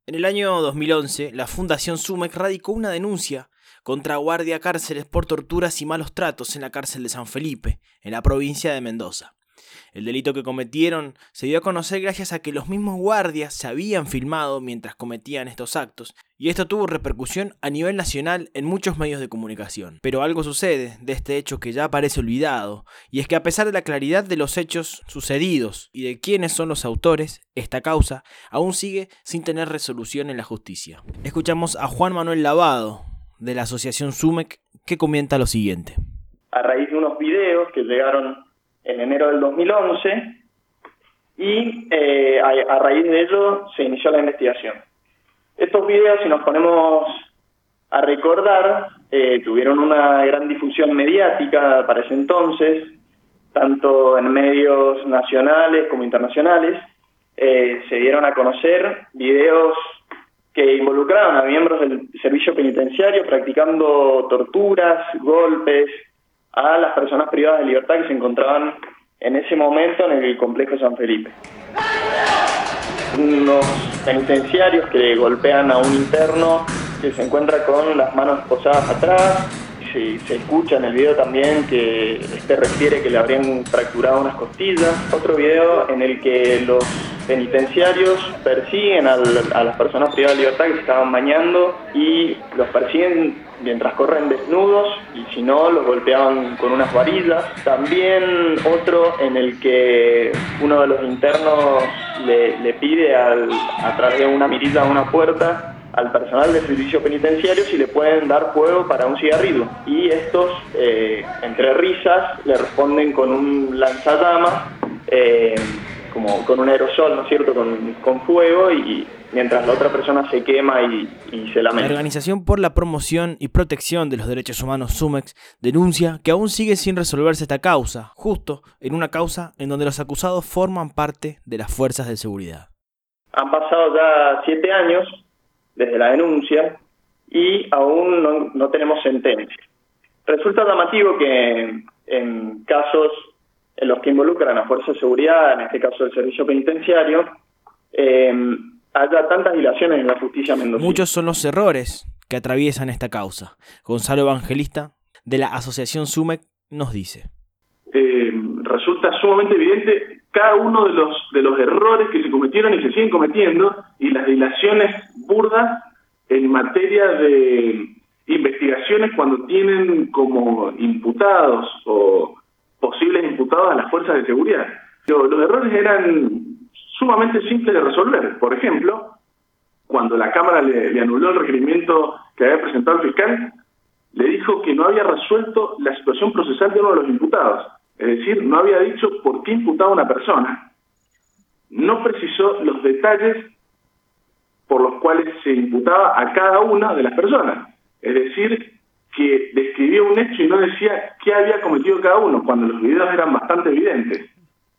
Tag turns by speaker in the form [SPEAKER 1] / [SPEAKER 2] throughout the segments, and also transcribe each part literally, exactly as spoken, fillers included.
[SPEAKER 1] En el año dos mil once, la Fundación SUMEC radicó una denuncia contra Guardia Cárceles por torturas y malos tratos en la cárcel de San Felipe, en la provincia de Mendoza. El delito que cometieron se dio a conocer gracias a que los mismos guardias se habían filmado mientras cometían estos actos, y esto tuvo repercusión a nivel nacional en muchos medios de comunicación. Pero algo sucede de este hecho que ya parece olvidado, y es que a pesar de la claridad de los hechos sucedidos y de quiénes son los autores, esta causa aún sigue sin tener resolución en la justicia. Escuchamos a Juan Manuel Lavado, de la Asociación SUMEC, que comenta lo siguiente.
[SPEAKER 2] A raíz de unos videos que llegaron en enero del dos mil once, y eh, a, a raíz de ello se inició la investigación. Estos videos, si nos ponemos a recordar, eh, tuvieron una gran difusión mediática para ese entonces, tanto en medios nacionales como internacionales. Eh, se dieron a conocer videos que involucraban a miembros del servicio penitenciario practicando torturas, golpes a las personas privadas de libertad que se encontraban en ese momento en el complejo San Felipe. Unos penitenciarios que golpean a un interno que se encuentra con las manos posadas atrás. Se, se escucha en el video también que este refiere que le habrían fracturado unas costillas. Otro video en el que los penitenciarios persiguen al, a las personas privadas de libertad que se estaban bañando y los persiguen mientras corren desnudos, y si no, los golpeaban con unas varillas. También otro en el que uno de los internos le, le pide al, a través de una mirilla a una puerta al personal del servicio penitenciario si le pueden dar fuego para un cigarrillo. Y estos, eh, entre risas, le responden con un lanzallamas, eh, como con un aerosol, ¿no es cierto?, con, con fuego, y mientras la otra persona se quema y, y se lamenta.
[SPEAKER 1] La Organización por la Promoción y Protección de los Derechos Humanos SUMEC denuncia que aún sigue sin resolverse esta causa, justo en una causa en donde los acusados forman parte de las fuerzas de seguridad.
[SPEAKER 2] Han pasado ya siete años desde la denuncia y aún no, no tenemos sentencia. Resulta llamativo que en casos en los que involucran a fuerzas de seguridad, en este caso el servicio penitenciario, eh, haya tantas dilaciones en la justicia mendocina.
[SPEAKER 1] Muchos son los errores que atraviesan esta causa. Gonzalo Evangelista, de la Asociación SUMEC, nos dice.
[SPEAKER 3] Eh, resulta sumamente evidente cada uno de los de los errores que se cometieron y se siguen cometiendo, y las dilaciones burdas en materia de investigaciones cuando tienen como imputados o posibles imputados a las fuerzas de seguridad. Los, los errores eran sumamente simples de resolver. Por ejemplo, cuando la Cámara le, le anuló el requerimiento que había presentado el fiscal, le dijo que no había resuelto la situación procesal de uno de los imputados. Es decir, no había dicho por qué imputaba a una persona. No precisó los detalles por los cuales se imputaba a cada una de las personas. Es decir, que describía un hecho y no decía qué había cometido cada uno, cuando los videos eran bastante evidentes.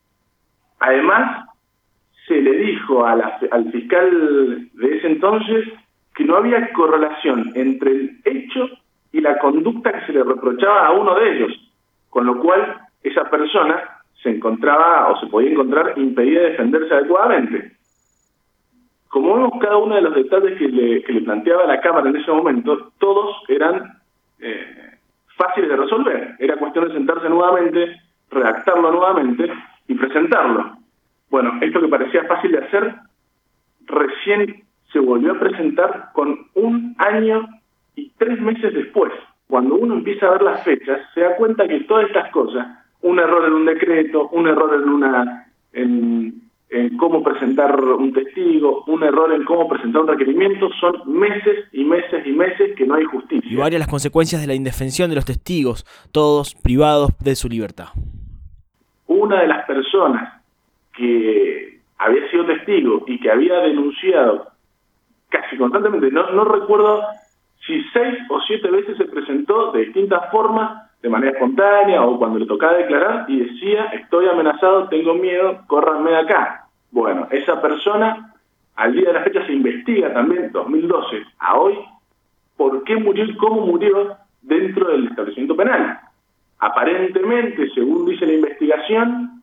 [SPEAKER 3] Además, se le dijo a la, al fiscal de ese entonces que no había correlación entre el hecho y la conducta que se le reprochaba a uno de ellos, con lo cual esa persona se encontraba o se podía encontrar impedida de defenderse adecuadamente. Como vemos cada uno de los detalles que le, que le planteaba la Cámara en ese momento, todos eran eh, fáciles de resolver. Era cuestión de sentarse nuevamente, redactarlo nuevamente y presentarlo. Bueno, esto que parecía fácil de hacer, recién se volvió a presentar con un año y tres meses después. Cuando uno empieza a ver las fechas, se da cuenta que todas estas cosas, un error en un decreto, un error en una en, en cómo presentar un testigo, un error en cómo presentar un requerimiento, son meses y meses y meses que no hay justicia.
[SPEAKER 1] Y varias las consecuencias de la indefensión de los testigos, todos privados de su libertad.
[SPEAKER 3] Una de las personas que había sido testigo y que había denunciado casi constantemente, no, no recuerdo si seis o siete veces se presentó de distintas formas, de manera espontánea o cuando le tocaba declarar, y decía: estoy amenazado, tengo miedo, córranme de acá. Bueno, esa persona, al día de la fecha se investiga también, dos mil doce a hoy, por qué murió y cómo murió dentro del establecimiento penal. Aparentemente, según dice la investigación,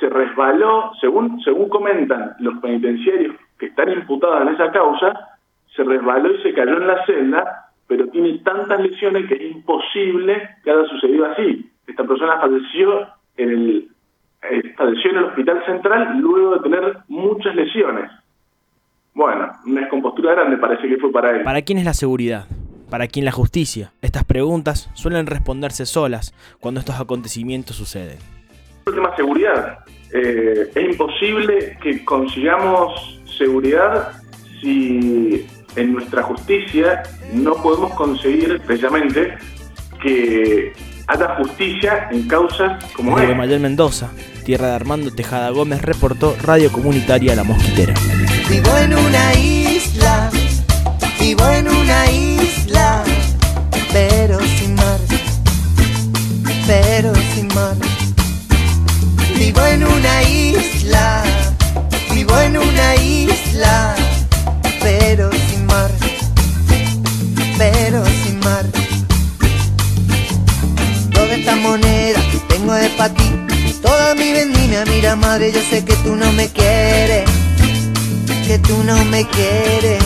[SPEAKER 3] se resbaló, según, según comentan los penitenciarios que están imputados en esa causa, se resbaló y se cayó en la celda, pero tiene tantas lesiones que es imposible que haya sucedido así. Esta persona falleció en el, eh, falleció en el Hospital Central luego de tener muchas lesiones. Bueno, una descompostura grande parece que fue para él.
[SPEAKER 1] ¿Para quién es la seguridad? ¿Para quién la justicia? Estas preguntas suelen responderse solas cuando estos acontecimientos suceden.
[SPEAKER 3] El tema seguridad. Eh, es imposible que consigamos seguridad si en nuestra justicia no podemos conseguir precisamente que haya justicia en causas como
[SPEAKER 1] Desde
[SPEAKER 3] esta.
[SPEAKER 1] Guaymallén, Mendoza, tierra de Armando Tejada Gómez, reportó Radio Comunitaria La Mosquitera.
[SPEAKER 4] Vivo en una isla, vivo en una isla, pero sin mar, pero sin mar. Vivo en una isla, vivo en una isla, pero sin mar, pero sin mar. Toda esta moneda que tengo es para ti, toda mi vendimia, mira madre, yo sé que tú no me quieres, que tú no me quieres.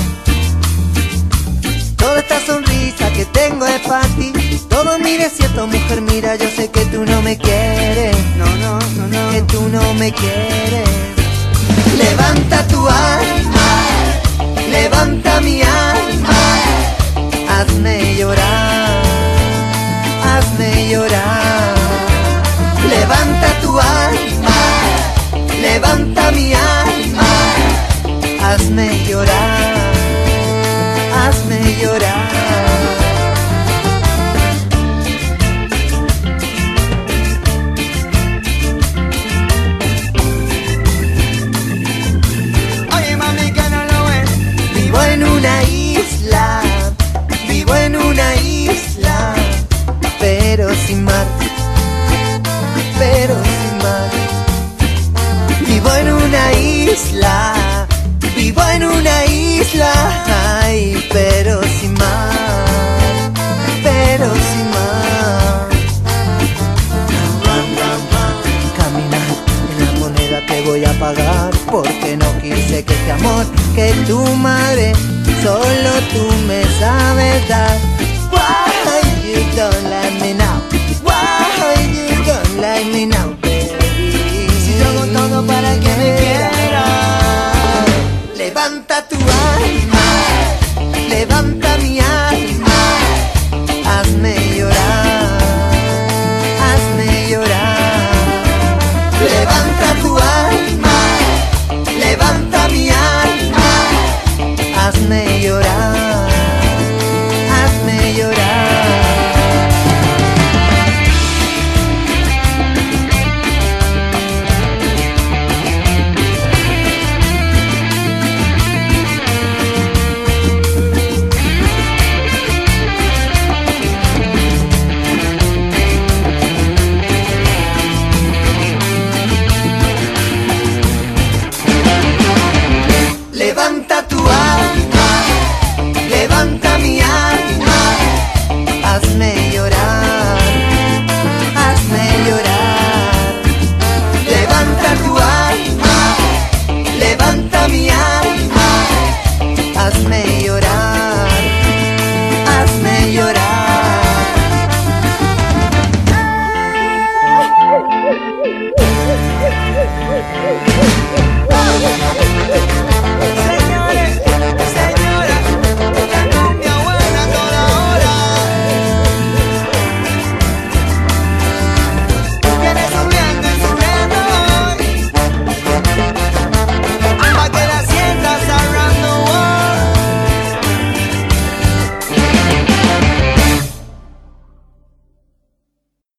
[SPEAKER 4] Toda esta sonrisa que tengo es para ti, todo mi desierto, mujer, mira, yo sé que tú no me quieres, no, no, no, no, que tú no me quieres. Levanta tu alma, levanta mi alma, hazme llorar, hazme llorar. Levanta tu alma, levanta mi alma, hazme llorar, hazme llorar. Oye mami que no lo ves. Vivo en una isla, vivo en una isla, pero sin mar, pero sin mar. Vivo en una isla, vivo en una isla, ay, pero sin mar, pero sin mar. Caminar en la moneda que voy a pagar, porque no quise que este amor que tu madre, solo tú me sabes dar. Why you don't like me now? Why you don't like me now, baby? Si yo hago todo para que me quieras. Levanta tu alma, levanta mi alma, hazme llorar, hazme llorar. Levanta tu alma, levanta mi alma, hazme llorar,